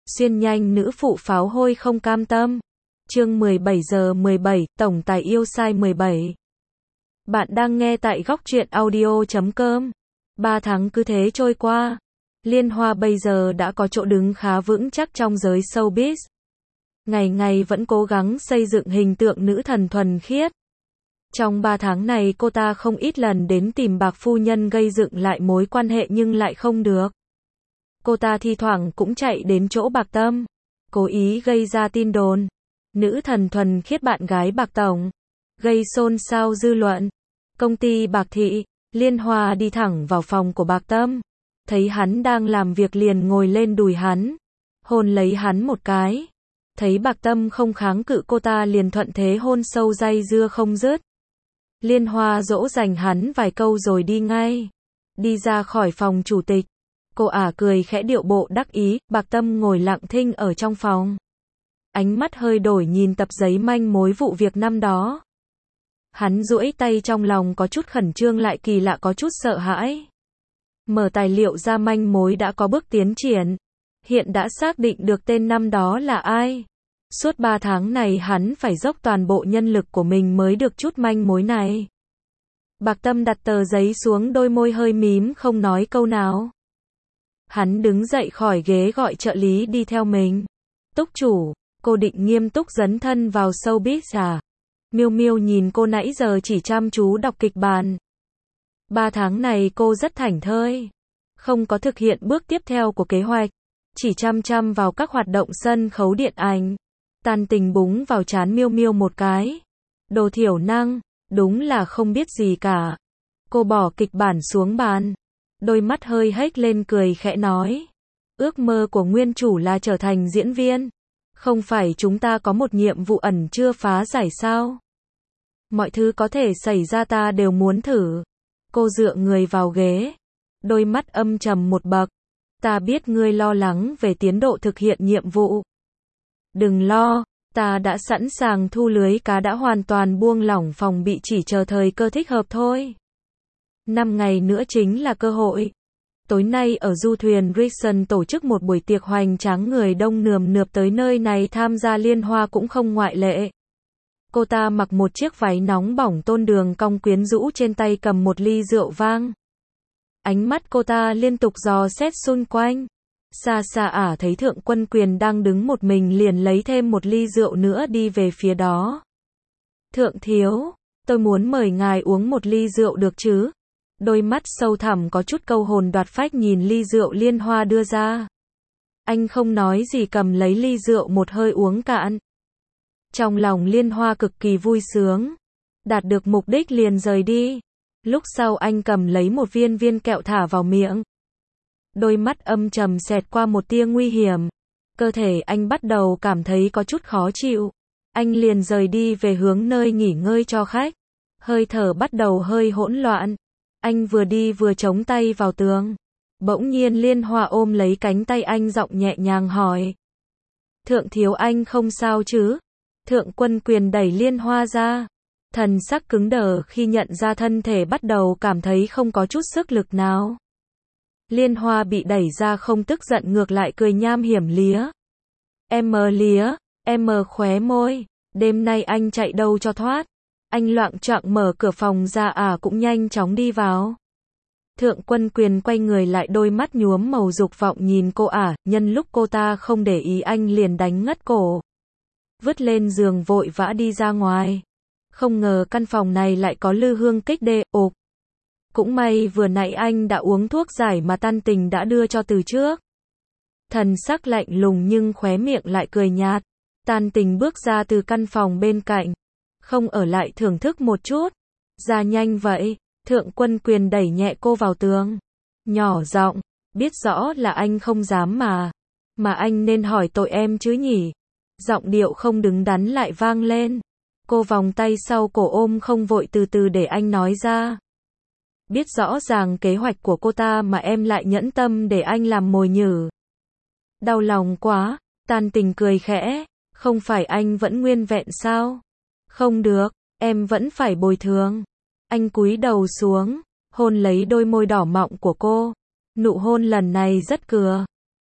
Xuyên nhanh nữ phụ pháo hôi không cam tâm. Chương 17:17, Tổng tài yêu sai 17. Bạn đang nghe tại góc truyện audio.com. 3 tháng cứ thế trôi qua. Liên Hoa bây giờ đã có chỗ đứng khá vững chắc trong giới showbiz. Ngày ngày vẫn cố gắng xây dựng hình tượng nữ thần thuần khiết. Trong 3 tháng này cô ta không ít lần đến tìm Bạc phu nhân gây dựng lại mối quan hệ nhưng lại không được. Cô ta thi thoảng cũng chạy đến chỗ Bạc Tâm, cố ý gây ra tin đồn nữ thần thuần khiết bạn gái Bạc Tổng, gây xôn xao dư luận. Công ty Bạc Thị, Liên Hoa đi thẳng vào phòng của Bạc Tâm, thấy hắn đang làm việc liền ngồi lên đùi hắn, hôn lấy hắn một cái. Thấy Bạc Tâm không kháng cự cô ta liền thuận thế hôn sâu day dưa không dứt. Liên Hoa dỗ dành hắn vài câu rồi đi ngay. Đi ra khỏi phòng chủ tịch, cô ả cười khẽ điệu bộ đắc ý. Bạc Tâm ngồi lặng thinh ở trong phòng, ánh mắt hơi đổi nhìn tập giấy manh mối vụ việc năm đó. Hắn duỗi tay trong lòng có chút khẩn trương lại kỳ lạ có chút sợ hãi. Mở tài liệu ra manh mối đã có bước tiến triển. Hiện đã xác định được tên năm đó là ai. Suốt 3 tháng này hắn phải dốc toàn bộ nhân lực của mình mới được chút manh mối này. Bạc Tâm đặt tờ giấy xuống, đôi môi hơi mím không nói câu nào. Hắn đứng dậy khỏi ghế gọi trợ lý đi theo mình. Túc chủ, cô định nghiêm túc dấn thân vào showbiz à? Miêu Miêu nhìn cô nãy giờ chỉ chăm chú đọc kịch bản. 3 tháng này cô rất thảnh thơi, không có thực hiện bước tiếp theo của kế hoạch, chỉ chăm chăm vào các hoạt động sân khấu điện ảnh. Tàn tình búng vào trán Miêu Miêu một cái. Đồ thiểu năng, đúng là không biết gì cả. Cô bỏ kịch bản xuống bàn, đôi mắt hơi hếch lên cười khẽ nói. Ước mơ của nguyên chủ là trở thành diễn viên. Không phải chúng ta có một nhiệm vụ ẩn chưa phá giải sao? Mọi thứ có thể xảy ra ta đều muốn thử. Cô dựa người vào ghế, đôi mắt âm trầm một bậc. Ta biết ngươi lo lắng về tiến độ thực hiện nhiệm vụ. Đừng lo, ta đã sẵn sàng thu lưới cá, đã hoàn toàn buông lỏng phòng bị, chỉ chờ thời cơ thích hợp thôi. 5 ngày nữa chính là cơ hội. Tối nay ở du thuyền Rison tổ chức một buổi tiệc hoành tráng, người đông nườm nượp tới nơi này tham gia, Liên Hoa cũng không ngoại lệ. Cô ta mặc một chiếc váy nóng bỏng tôn đường cong quyến rũ, trên tay cầm một ly rượu vang. Ánh mắt cô ta liên tục dò xét xung quanh. Xa xa ả thấy Thượng Quân Quyền đang đứng một mình liền lấy thêm một ly rượu nữa đi về phía đó. Thượng thiếu, tôi muốn mời ngài uống một ly rượu được chứ? Đôi mắt sâu thẳm có chút câu hồn đoạt phách nhìn ly rượu Liên Hoa đưa ra. Anh không nói gì cầm lấy ly rượu một hơi uống cạn. Trong lòng Liên Hoa cực kỳ vui sướng. Đạt được mục đích liền rời đi. Lúc sau anh cầm lấy một viên kẹo thả vào miệng. Đôi mắt âm trầm xẹt qua một tia nguy hiểm. Cơ thể anh bắt đầu cảm thấy có chút khó chịu. Anh liền rời đi về hướng nơi nghỉ ngơi cho khách. Hơi thở bắt đầu hơi hỗn loạn. Anh vừa đi vừa chống tay vào tường. Bỗng nhiên Liên Hoa ôm lấy cánh tay anh, giọng nhẹ nhàng hỏi. Thượng thiếu, anh không sao chứ? Thượng Quân Quyền đẩy Liên Hoa ra. Thần sắc cứng đờ khi nhận ra thân thể bắt đầu cảm thấy không có chút sức lực nào. Liên Hoa bị đẩy ra không tức giận, ngược lại cười nham hiểm lía. Em khóe môi. Đêm nay anh chạy đâu cho thoát? Anh loạng choạng mở cửa phòng ra, cũng nhanh chóng đi vào. Thượng Quân Quyền quay người lại, đôi mắt nhuốm màu dục vọng nhìn cô ả. Nhân lúc cô ta không để ý anh liền đánh ngất cổ, vứt lên giường vội vã đi ra ngoài. Không ngờ căn phòng này lại có lư hương kích đê. Ộp. Cũng may vừa nãy anh đã uống thuốc giải mà Tan Tình đã đưa cho từ trước. Thần sắc lạnh lùng nhưng khóe miệng lại cười nhạt. Tan Tình bước ra từ căn phòng bên cạnh. Không ở lại thưởng thức một chút? Ra nhanh vậy. Thượng Quân Quyền đẩy nhẹ cô vào tường. Nhỏ giọng. Biết rõ là anh không dám mà. Mà anh nên hỏi tội em chứ nhỉ? Giọng điệu không đứng đắn lại vang lên. Cô vòng tay sau cổ ôm không vội, từ từ để anh nói ra. Biết rõ ràng kế hoạch của cô ta mà em lại nhẫn tâm để anh làm mồi nhử. Đau lòng quá. Tan Tình cười khẽ. Không phải anh vẫn nguyên vẹn sao? Không được, em vẫn phải bồi thường. Anh cúi đầu xuống, hôn lấy đôi môi đỏ mọng của cô. Nụ hôn lần này rất cừa.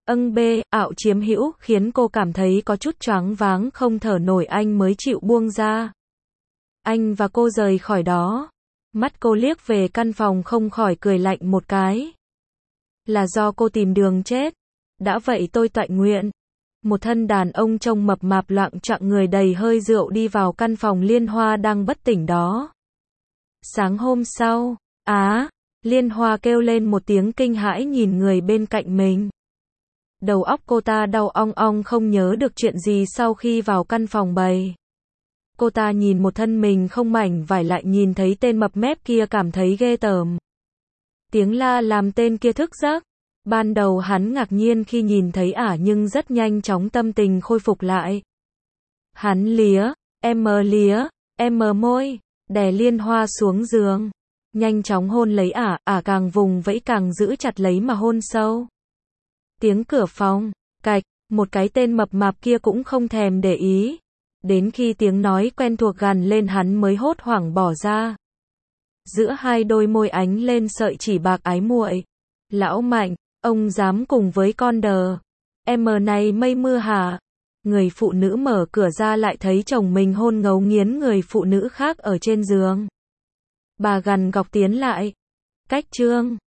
Ảo chiếm hữu khiến cô cảm thấy có chút choáng váng không thở nổi anh mới chịu buông ra. Anh và cô rời khỏi đó. Mắt cô liếc về căn phòng không khỏi cười lạnh một cái. Là do cô tìm đường chết. Đã vậy tôi toại nguyện. Một thân đàn ông trông mập mạp loạng choạng người đầy hơi rượu đi vào căn phòng Liên Hoa đang bất tỉnh đó. Sáng hôm sau, Liên Hoa kêu lên một tiếng kinh hãi nhìn người bên cạnh mình. Đầu óc cô ta đau ong ong không nhớ được chuyện gì sau khi vào căn phòng bầy. Cô ta nhìn một thân mình không mảnh vải lại nhìn thấy tên mập mép kia cảm thấy ghê tởm. Tiếng la làm tên kia thức giấc. Ban đầu hắn ngạc nhiên khi nhìn thấy nhưng rất nhanh chóng tâm tình khôi phục lại. Hắn lía môi, đè Liên Hoa xuống giường. Nhanh chóng hôn lấy càng vùng vẫy càng giữ chặt lấy mà hôn sâu. Tiếng cửa phòng, cạch, một cái tên mập mạp kia cũng không thèm để ý. Đến khi tiếng nói quen thuộc gằn lên hắn mới hốt hoảng bỏ ra. Giữa hai đôi môi ánh lên sợi chỉ bạc ái muội. Lão Mạnh, ông dám cùng với con đờ. Này mây mưa hả? Người phụ nữ mở cửa ra lại thấy chồng mình hôn ngấu nghiến người phụ nữ khác ở trên giường. Bà gằn gọc tiến lại. Cách chương